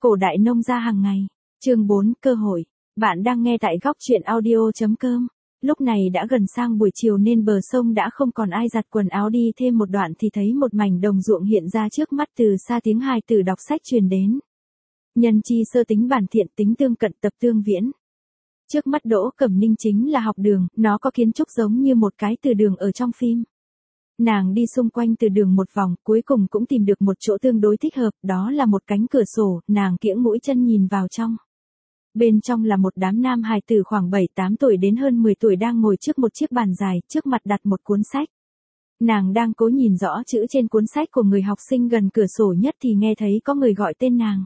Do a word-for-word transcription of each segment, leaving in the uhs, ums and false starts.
Cổ đại nông gia hàng ngày. Chương bốn, cơ hội. Bạn đang nghe tại góc truyện audio chấm com. Lúc này đã gần sang buổi chiều nên bờ sông đã không còn ai giặt quần áo, đi thêm một đoạn thì thấy một mảnh đồng ruộng hiện ra trước mắt, từ xa tiếng hài tử đọc sách truyền đến. Nhân chi sơ tính bản thiện, tính tương cận tập tương viễn. Trước mắt Đỗ Cẩm Ninh chính là học đường, nó có kiến trúc giống như một cái từ đường ở trong phim. Nàng đi xung quanh từ đường một vòng, cuối cùng cũng tìm được một chỗ tương đối thích hợp, đó là một cánh cửa sổ, nàng kiễng mũi chân nhìn vào trong. Bên trong là một đám nam hài tử khoảng bảy tám tuổi đến hơn mười tuổi đang ngồi trước một chiếc bàn dài, trước mặt đặt một cuốn sách. Nàng đang cố nhìn rõ chữ trên cuốn sách của người học sinh gần cửa sổ nhất thì nghe thấy có người gọi tên nàng.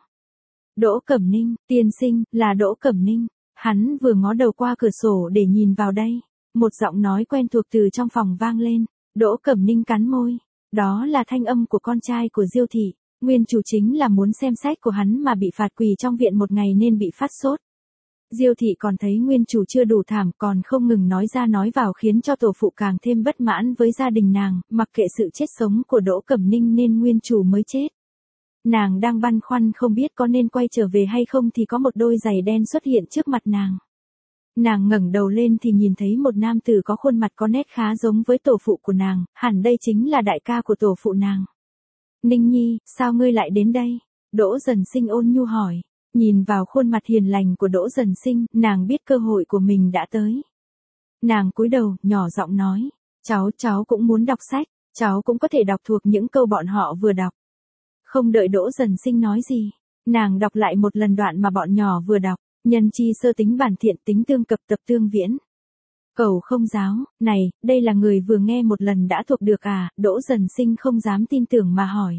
Đỗ Cẩm Ninh, tiên sinh, là Đỗ Cẩm Ninh. Hắn vừa ngó đầu qua cửa sổ để nhìn vào đây. Một giọng nói quen thuộc từ trong phòng vang lên. Đỗ Cẩm Ninh cắn môi. Đó là thanh âm của con trai của Diêu thị. Nguyên chủ chính là muốn xem sách của hắn mà bị phạt quỳ trong viện một ngày nên bị phát sốt. Diêu thị còn thấy nguyên chủ chưa đủ thảm, còn không ngừng nói ra nói vào khiến cho tổ phụ càng thêm bất mãn với gia đình nàng, mặc kệ sự chết sống của Đỗ Cẩm Ninh nên nguyên chủ mới chết. Nàng đang băn khoăn không biết có nên quay trở về hay không thì có một đôi giày đen xuất hiện trước mặt nàng. Nàng ngẩng đầu lên thì nhìn thấy một nam tử có khuôn mặt có nét khá giống với tổ phụ của nàng, hẳn đây chính là đại ca của tổ phụ nàng. Ninh Nhi, sao ngươi lại đến đây? Đỗ Dần Sinh ôn nhu hỏi. Nhìn vào khuôn mặt hiền lành của Đỗ Dần Sinh, nàng biết cơ hội của mình đã tới. Nàng cúi đầu, nhỏ giọng nói, cháu, cháu cũng muốn đọc sách, cháu cũng có thể đọc thuộc những câu bọn họ vừa đọc. Không đợi Đỗ Dần Sinh nói gì, nàng đọc lại một lần đoạn mà bọn nhỏ vừa đọc, nhân chi sơ tính bản thiện, tính tương cập tập tương viễn. Cầu không giáo, này, đây là người vừa nghe một lần đã thuộc được à? Đỗ Dần Sinh không dám tin tưởng mà hỏi.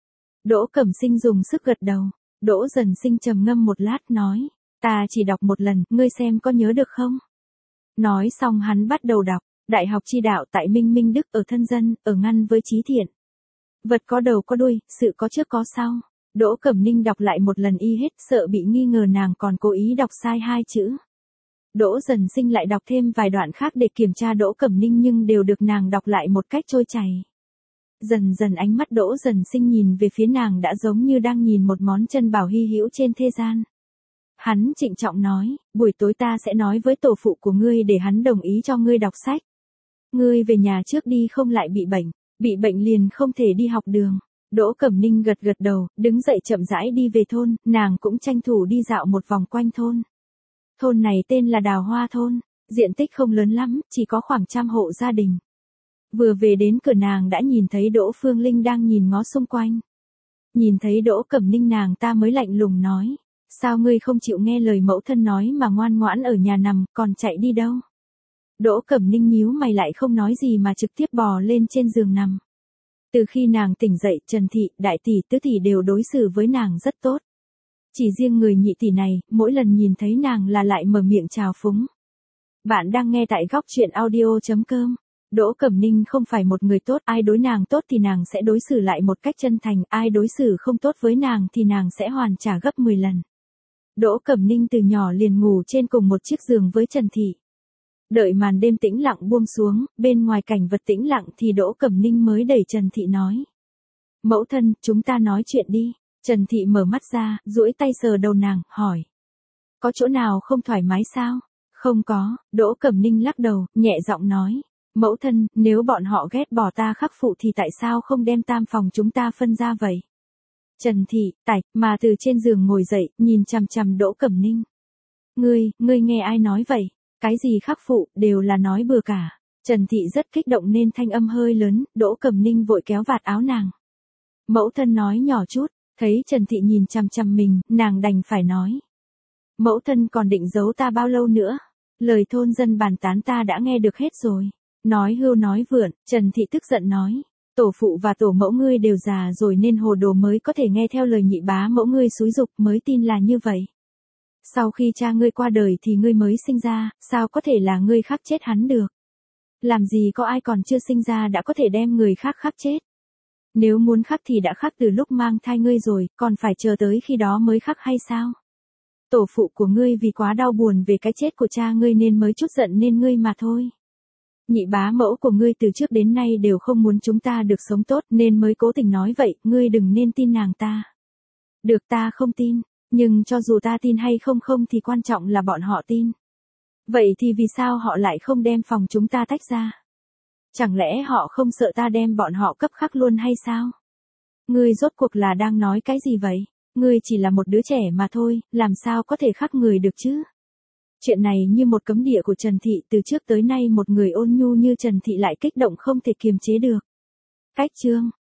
Đỗ Cẩm Sinh dùng sức gật đầu. Đỗ Dần Sinh trầm ngâm một lát nói, ta chỉ đọc một lần, ngươi xem có nhớ được không? Nói xong hắn bắt đầu đọc, đại học chi đạo tại Minh Minh Đức, ở thân dân, ở ngăn với trí thiện. Vật có đầu có đuôi, sự có trước có sau. Đỗ Cẩm Ninh đọc lại một lần y hết, sợ bị nghi ngờ nàng còn cố ý đọc sai hai chữ. Đỗ Dần Sinh lại đọc thêm vài đoạn khác để kiểm tra Đỗ Cẩm Ninh nhưng đều được nàng đọc lại một cách trôi chảy. Dần dần ánh mắt Đỗ Dần Sinh nhìn về phía nàng đã giống như đang nhìn một món chân bảo hy hữu trên thế gian. Hắn trịnh trọng nói, buổi tối ta sẽ nói với tổ phụ của ngươi để hắn đồng ý cho ngươi đọc sách. Ngươi về nhà trước đi, không lại bị bệnh, bị bệnh liền không thể đi học đường. Đỗ Cẩm Ninh gật gật đầu, đứng dậy chậm rãi đi về thôn, nàng cũng tranh thủ đi dạo một vòng quanh thôn. Thôn này tên là Đào Hoa Thôn, diện tích không lớn lắm, chỉ có khoảng trăm hộ gia đình. Vừa về đến cửa nàng đã nhìn thấy Đỗ Phương Linh đang nhìn ngó xung quanh. Nhìn thấy Đỗ Cẩm Ninh nàng ta mới lạnh lùng nói, sao ngươi không chịu nghe lời mẫu thân nói mà ngoan ngoãn ở nhà nằm, còn chạy đi đâu? Đỗ Cẩm Ninh nhíu mày lại không nói gì mà trực tiếp bò lên trên giường nằm. Từ khi nàng tỉnh dậy, Trần Thị, Đại Tỷ, Tứ Tỷ đều đối xử với nàng rất tốt. Chỉ riêng người nhị tỷ này, mỗi lần nhìn thấy nàng là lại mở miệng chào phúng. Bạn đang nghe tại góc truyện audio chấm com. Đỗ Cẩm Ninh không phải một người tốt, ai đối nàng tốt thì nàng sẽ đối xử lại một cách chân thành, ai đối xử không tốt với nàng thì nàng sẽ hoàn trả gấp mười lần. Đỗ Cẩm Ninh từ nhỏ liền ngủ trên cùng một chiếc giường với Trần Thị. Đợi màn đêm tĩnh lặng buông xuống, bên ngoài cảnh vật tĩnh lặng thì Đỗ Cẩm Ninh mới đẩy Trần Thị nói. Mẫu thân, chúng ta nói chuyện đi. Trần Thị mở mắt ra, duỗi tay sờ đầu nàng, hỏi. Có chỗ nào không thoải mái sao? Không có, Đỗ Cẩm Ninh lắc đầu, nhẹ giọng nói. Mẫu thân, nếu bọn họ ghét bỏ ta khắc phụ thì tại sao không đem tam phòng chúng ta phân ra vậy? Trần Thị, tạch, mà từ trên giường ngồi dậy, nhìn chằm chằm Đỗ Cẩm Ninh. Ngươi, ngươi nghe ai nói vậy? Cái gì khắc phụ, đều là nói bừa cả. Trần Thị rất kích động nên thanh âm hơi lớn, Đỗ Cẩm Ninh vội kéo vạt áo nàng. Mẫu thân nói nhỏ chút, thấy Trần Thị nhìn chằm chằm mình, nàng đành phải nói. Mẫu thân còn định giấu ta bao lâu nữa? Lời thôn dân bàn tán ta đã nghe được hết rồi. Nói hưu nói vượn, Trần Thị tức giận nói. Tổ phụ và tổ mẫu ngươi đều già rồi nên hồ đồ mới có thể nghe theo lời nhị bá mẫu ngươi xúi giục mới tin là như vậy. Sau khi cha ngươi qua đời thì ngươi mới sinh ra, sao có thể là ngươi khắc chết hắn được? Làm gì có ai còn chưa sinh ra đã có thể đem người khác khắc chết? Nếu muốn khắc thì đã khắc từ lúc mang thai ngươi rồi, còn phải chờ tới khi đó mới khắc hay sao? Tổ phụ của ngươi vì quá đau buồn về cái chết của cha ngươi nên mới chút giận nên ngươi mà thôi. Nhị bá mẫu của ngươi từ trước đến nay đều không muốn chúng ta được sống tốt nên mới cố tình nói vậy, ngươi đừng nên tin nàng ta. Được, ta không tin, Nhưng cho dù ta tin hay không không thì quan trọng là bọn họ tin. Vậy thì vì sao họ lại không đem phòng chúng ta tách ra? Chẳng lẽ họ không sợ ta đem bọn họ cấp khắc luôn hay sao? Ngươi rốt cuộc là đang nói cái gì vậy? Ngươi chỉ là một đứa trẻ mà thôi, làm sao có thể khắc người được chứ? Chuyện này như một cấm địa của Trần Thị, từ trước tới nay một người ôn nhu như Trần Thị lại kích động không thể kiềm chế được. Cách chương